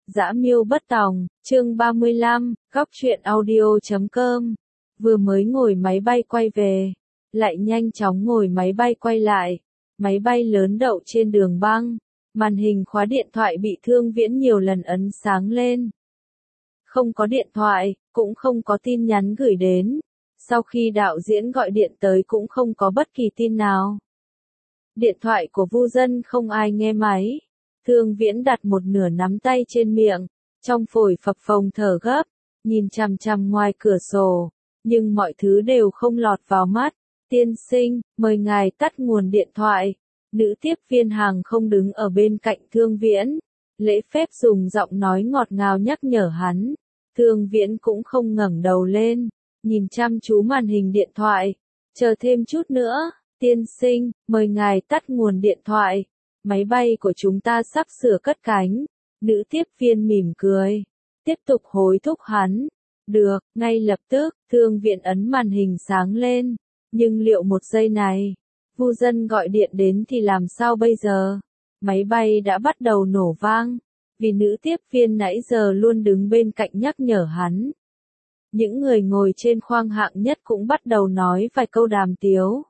Dã Miêu Bất Tòng, chương 35, góc truyện audio.com. Vừa mới ngồi máy bay quay về, lại nhanh chóng ngồi máy bay quay lại. Máy bay lớn đậu trên đường băng, màn hình khóa điện thoại bị Thương Viễn nhiều lần ấn sáng lên. Không có điện thoại, cũng không có tin nhắn gửi đến. Sau khi đạo diễn gọi điện tới cũng không có bất kỳ tin nào. Điện thoại của Vu Dân không ai nghe máy. Thương Viễn đặt một nửa nắm tay trên miệng, trong phổi phập phồng thở gấp, nhìn chằm chằm ngoài cửa sổ, nhưng mọi thứ đều không lọt vào mắt. Tiên sinh, mời ngài tắt nguồn điện thoại. Nữ tiếp viên hàng không đứng ở bên cạnh Thương Viễn, lễ phép dùng giọng nói ngọt ngào nhắc nhở hắn. Thương Viễn cũng không ngẩng đầu lên, nhìn chăm chú màn hình điện thoại, chờ thêm chút nữa. Tiên sinh, mời ngài tắt nguồn điện thoại. Máy bay của chúng ta sắp sửa cất cánh. Nữ tiếp viên mỉm cười, tiếp tục hối thúc hắn. Được, ngay lập tức, Thương Viễn ấn màn hình sáng lên. Nhưng liệu một giây này, Vu Dân gọi điện đến thì làm sao bây giờ? Máy bay đã bắt đầu nổ vang, vì nữ tiếp viên nãy giờ luôn đứng bên cạnh nhắc nhở hắn. Những người ngồi trên khoang hạng nhất cũng bắt đầu nói vài câu đàm tiếu.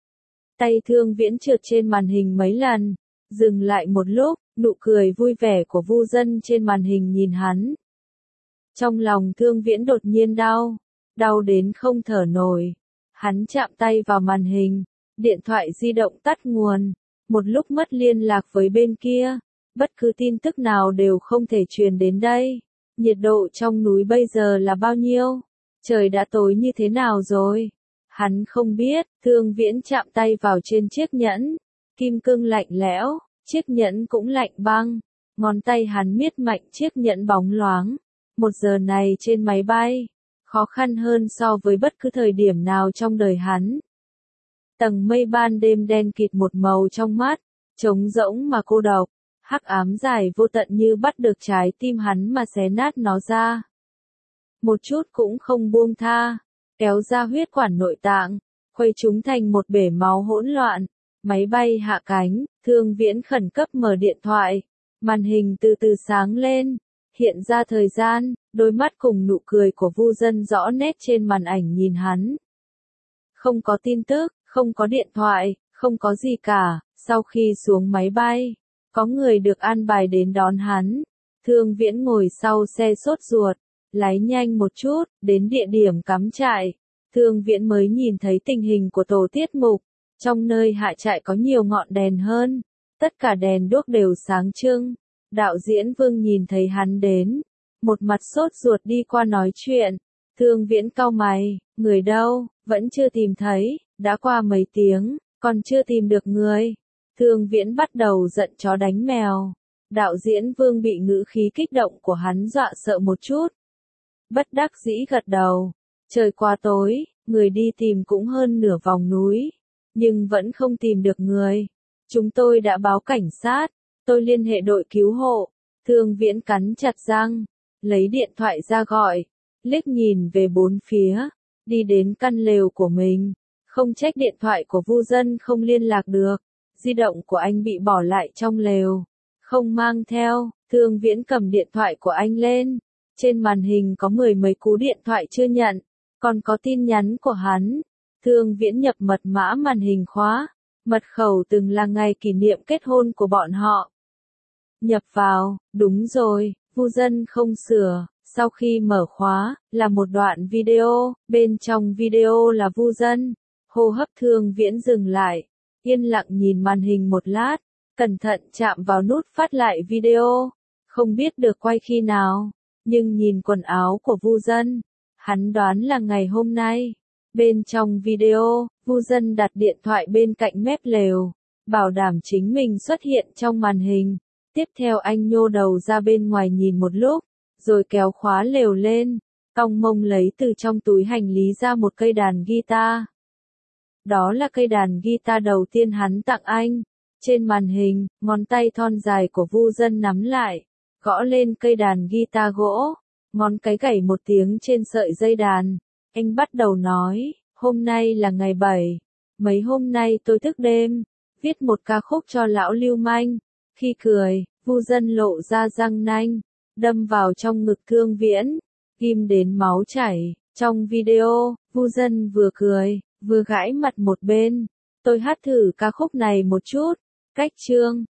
Tay Thương Viễn trượt trên màn hình mấy lần, dừng lại một lúc, nụ cười vui vẻ của Vu Dân trên màn hình nhìn hắn. Trong lòng Thương Viễn đột nhiên đau đến không thở nổi. Hắn chạm tay vào màn hình, điện thoại di động tắt nguồn, một lúc mất liên lạc với bên kia, bất cứ tin tức nào đều không thể truyền đến đây. Nhiệt độ trong núi bây giờ là bao nhiêu? Trời đã tối như thế nào rồi? Hắn không biết. Thương Viễn chạm tay vào trên chiếc nhẫn, kim cương lạnh lẽo, chiếc nhẫn cũng lạnh băng, ngón tay hắn miết mạnh chiếc nhẫn bóng loáng. Một giờ này trên máy bay, khó khăn hơn so với bất cứ thời điểm nào trong đời hắn. Tầng mây ban đêm đen kịt một màu trong mắt, trống rỗng mà cô độc, hắc ám dài vô tận như bắt được trái tim hắn mà xé nát nó ra. Một chút cũng không buông tha, kéo ra huyết quản nội tạng, khuấy chúng thành một bể máu hỗn loạn. Máy bay hạ cánh, Thương Viễn khẩn cấp mở điện thoại, màn hình từ từ sáng lên, hiện ra thời gian, đôi mắt cùng nụ cười của Vu Dân rõ nét trên màn ảnh nhìn hắn. Không có tin tức, không có điện thoại, không có gì cả. Sau khi xuống máy bay, có người được an bài đến đón hắn. Thương Viễn ngồi sau xe sốt ruột, lái nhanh một chút, đến địa điểm cắm trại. Thương Viễn mới nhìn thấy tình hình của tổ tiết mục. Trong nơi hạ trại có nhiều ngọn đèn hơn, tất cả đèn đuốc đều sáng trưng. Đạo diễn Vương nhìn thấy hắn đến, một mặt sốt ruột đi qua nói chuyện. Thương Viễn cau mày, người đâu, vẫn chưa tìm thấy, đã qua mấy tiếng, còn chưa tìm được người. Thương Viễn bắt đầu giận chó đánh mèo. Đạo diễn Vương bị ngữ khí kích động của hắn dọa sợ một chút. Bất đắc dĩ gật đầu, trời quá tối, người đi tìm cũng hơn nửa vòng núi, nhưng vẫn không tìm được người. Chúng tôi đã báo cảnh sát, tôi liên hệ đội cứu hộ. Thương Viễn cắn chặt răng, lấy điện thoại ra gọi, liếc nhìn về bốn phía, đi đến căn lều của mình. Không trách điện thoại của Vu Dân không liên lạc được, di động của anh bị bỏ lại trong lều, không mang theo. Thương Viễn cầm điện thoại của anh lên, trên màn hình có mười mấy cú điện thoại chưa nhận, còn có tin nhắn của hắn. Thương Viễn nhập mật mã màn hình khóa, mật khẩu từng là ngày kỷ niệm kết hôn của bọn họ. Nhập vào, đúng rồi, Vu Dân không sửa. Sau khi mở khóa, là một đoạn video, bên trong video là Vu Dân. Hô hấp Thương Viễn dừng lại, yên lặng nhìn màn hình một lát, cẩn thận chạm vào nút phát lại video. Không biết được quay khi nào, nhưng nhìn quần áo của Vu Dân, hắn đoán là ngày hôm nay. Bên trong video, Vu Dân đặt điện thoại bên cạnh mép lều, bảo đảm chính mình xuất hiện trong màn hình. Tiếp theo anh nhô đầu ra bên ngoài nhìn một lúc, rồi kéo khóa lều lên, cong mông lấy từ trong túi hành lý ra một cây đàn guitar. Đó là cây đàn guitar đầu tiên hắn tặng anh. Trên màn hình, ngón tay thon dài của Vu Dân nắm lại, gõ lên cây đàn guitar gỗ, ngón cái gảy một tiếng trên sợi dây đàn. Anh bắt đầu nói, hôm nay là ngày 7, mấy hôm nay tôi thức đêm, viết một ca khúc cho lão lưu manh. Khi cười, Vu Dân lộ ra răng nanh, đâm vào trong ngực Thương Viễn, ghim đến máu chảy. Trong video, Vu Dân vừa cười, vừa gãi mặt một bên. Tôi hát thử ca khúc này một chút. Cách chương